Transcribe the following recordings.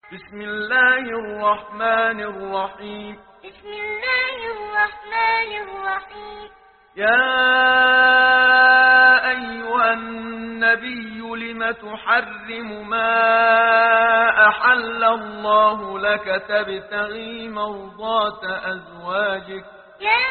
بسم الله الرحمن الرحيم. بسم الله الرحمن الرحيم. يا أيها النبي لم تحرم ما أحل الله لك تبتغي مرضات أزواجك؟ يا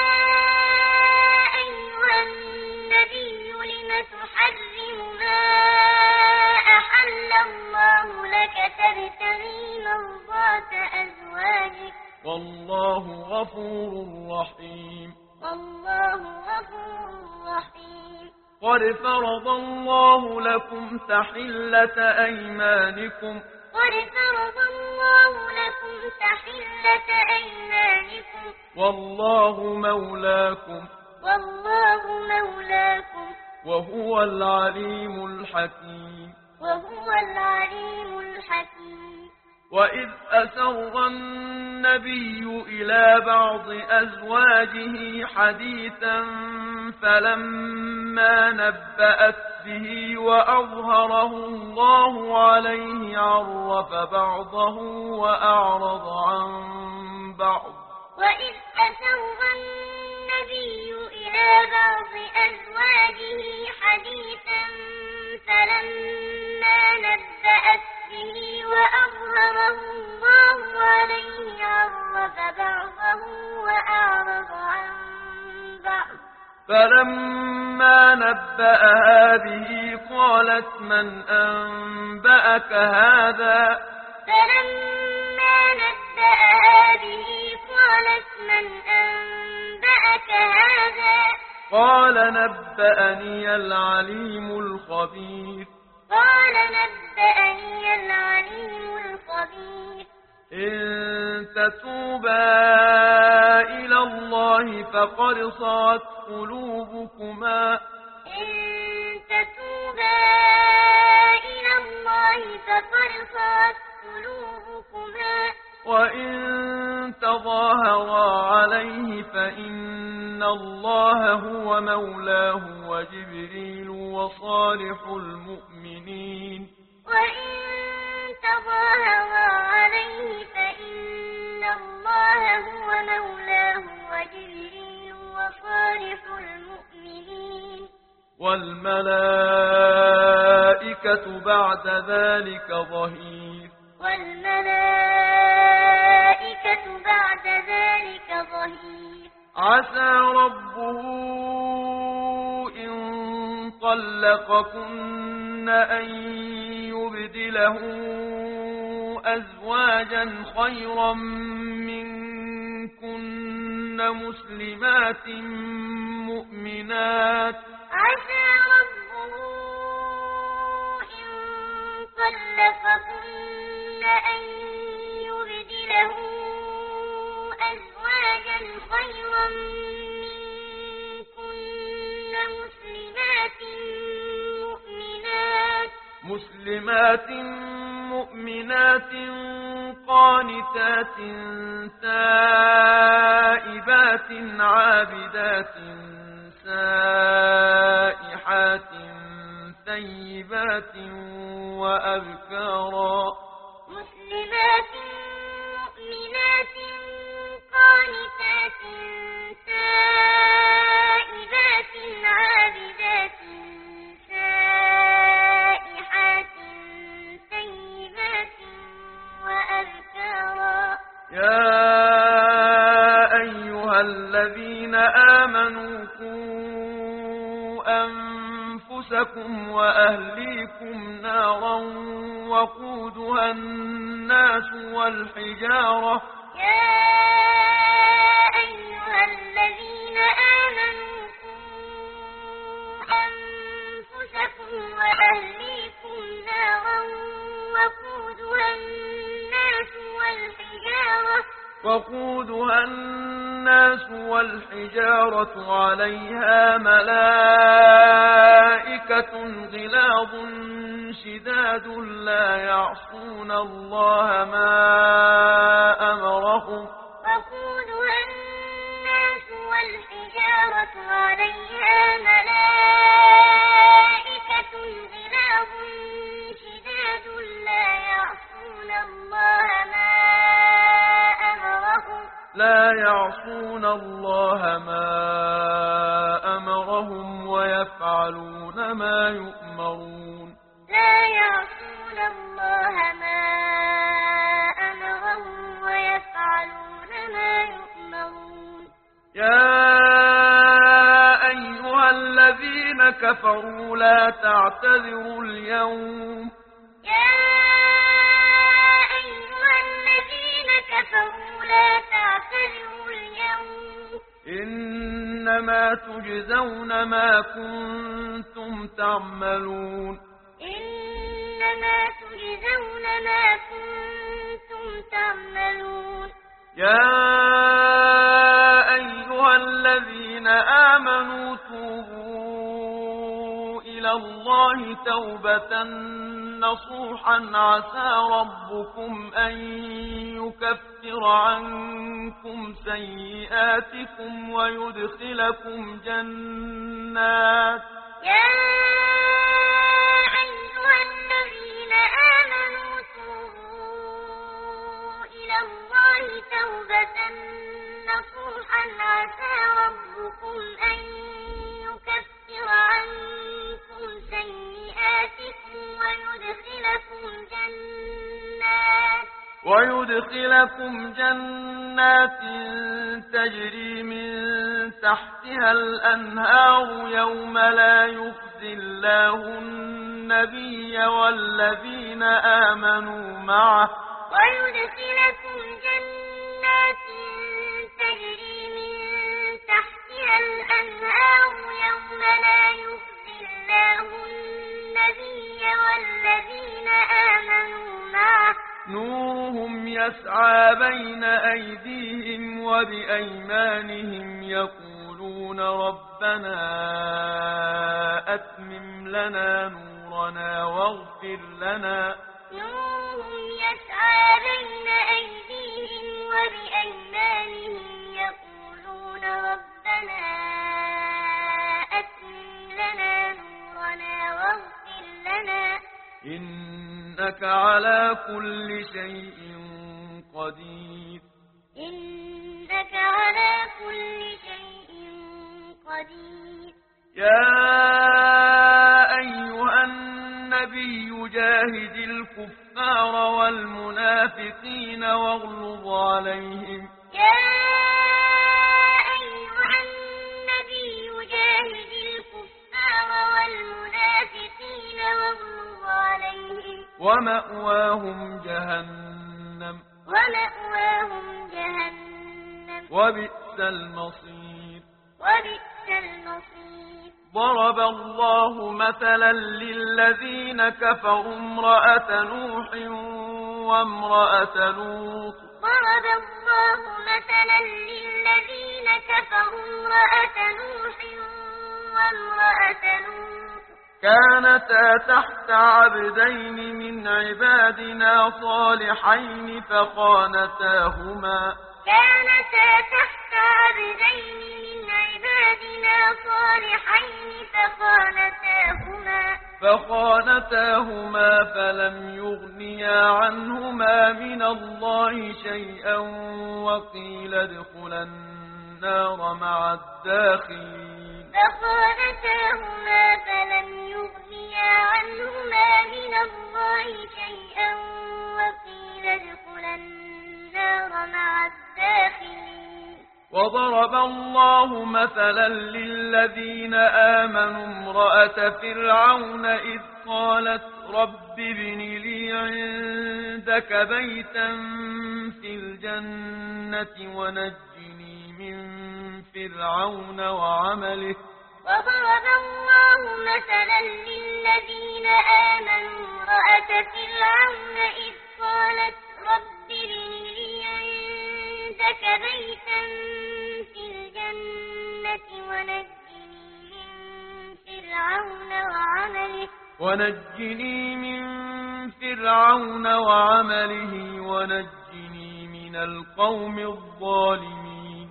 أيها النبي لم تحرم ما أحل الله لك تبتغي مرضات أزواجك؟ والله غفور رحيم. والله غفور رحيم. قد فرض الله لكم تحلة أيمانكم. قد فرض الله لكم تحلة أيمانكم. والله مولاكم. والله مولاكم. وهو العليم الحكيم. وهو العليم الحكيم. وإذ أسر النبي إلى بعض أزواجه حديثا فلما نبأت به وأظهره الله عليه عرف بعضه وأعرض عن بعض. وإذ أسر النبي إلى بعض أزواجه حديثا فلما نبأت به وأظهره الله عليه عرف بعضه وأعرض عن بعض. فلما نبأها به قالت من أنبأك هذا؟ فلما نبأها به قالت من أنبأك هذا؟ قال نبأني العليم الخبير. قال نبأني العليم الخبير. إن تتوبا إلى الله فقد صغت قلوبكما. إن تتوبا إلى الله فقد صغت قلوبكما. وإن تظاهرا عليه فإن الله هو مولاه وجبريل وصالح المؤمنين. وإن تظاهرا عليه فإن الله هو مولاه وجبريل وصالح المؤمنين. والملائكة بعد ذلك ظهير. والملائكة بعد ذلك ظهير. عسى ربه إن طلقكن أن يبدله أزواجا خيرا منكن مسلمات مؤمنات. عسى ربه إن طلقكن أن يبدله أزواجا خيرا منكن مسلمات مؤمنات قانتات تائبات عابدات سائحات ثيبات وأبكارا. مسلمات مؤمنات قانتات تائبات عابدات سائحات ثيبات وأبكارا. يا أيها الذين آمنوا قوا أنفسكم وأهليكم نارا وقودها الناس والحجارة. يا أيها الذين آمنوا قوا أنفسكم وأهليكم نارا وقودها الناس والحجارة عليها ملائكة غلاظ شداد لا يعصون الله ما أمرهم. وقودها الناس والحجارة عليها ملائكة غلاظ شداد لا يعصون الله لا يعصون الله ما أمرهم ويفعلون ما يؤمرون لا يعصون الله ما أمرهم ويفعلون ما يؤمرون يا أيها الذين كفروا لا تعتذروا اليوم يا أيها الذين كفروا لا تعتذروا اليوم إنما تجزون ما كنتم تعملون إنما تجزون ما كنتم تعملون يا أيها الذين آمنوا توبوا إلى الله توبة نصوحا عسى ربكم أن يكفر عنكم سيئاتكم ويدخلكم جنات يا أيها الذين آمنوا توبوا إلى الله توبة نصوحا عسى ربكم أن يكفر عنكم سيئاتكم ويدخلكم جنات تجري من تحتها الأنهار يوم لا يخزي الله النبي والذين آمنوا معه ويدخلكم جنات تجري من تحتها الأنهار يوم لا يخزي الله النبي والذين آمنوا معه نورهم يسعى بين أيديهم وبأيمانهم يقولون ربنا أتمم لنا نورنا واغفر لنا نورهم يسعى بين أيديهم وبأيمانهم يقولون ربنا أتمم لنا نورنا واغفر لنا إنك على كل شيء قدير إنك على كل شيء قدير يا أيها النبي جاهد الكفار والمنافقين واغلظ عليهم يا أيها النبي جاهد الكفار والمنافقين واغلظ عليهم ومأواهم جهنم وبئس المصير ضرب الله مثلا للذين كفروا امرأة نوح وامرأة لوط ضرب الله مثلا للذين كفروا امرأة نوح وامرأة لوط كانتا تحت عبدين من عبادنا صالحين فخانتاهما فلم يغنيا عنهما من الله شيئا وقيل ادخلا النار مع الداخلين فلم يغنيا عنهما من الله شيئا وقيل ادخلا النار مع الداخلين وضرب الله مثلا للذين آمنوا امرأة فرعون إذ قالت رب ابن لي عندك بيتا في الجنة ونجني من فرعون وعمله وضرب الله مثلا للذين آمنوا امرأة فرعون إذ قالت رب ابن لي عندك بيتا في الجنة ونجني من فرعون وعمله ونجني من القوم الظالمين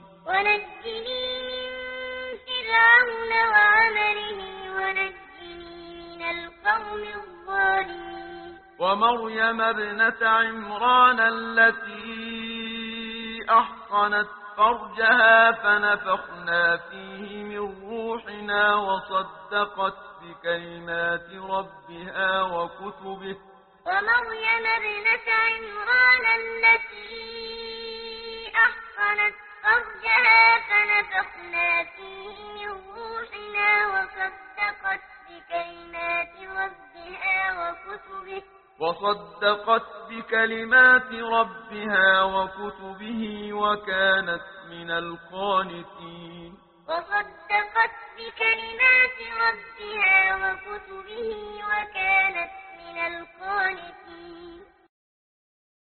ومريم ابنة عمران التي أحصنت فرجها فنفخنا فيه من روحنا وصدقت بكلمات ربها وكتبه ومريم ابنة عمران التي أحصنت فرجها فنفخنا فيه من روحنا وصدقت بكلمات ربها وكتبه وكانت من القانتين وصدقت بكلمات ربها وكتبه وكانت من القانتين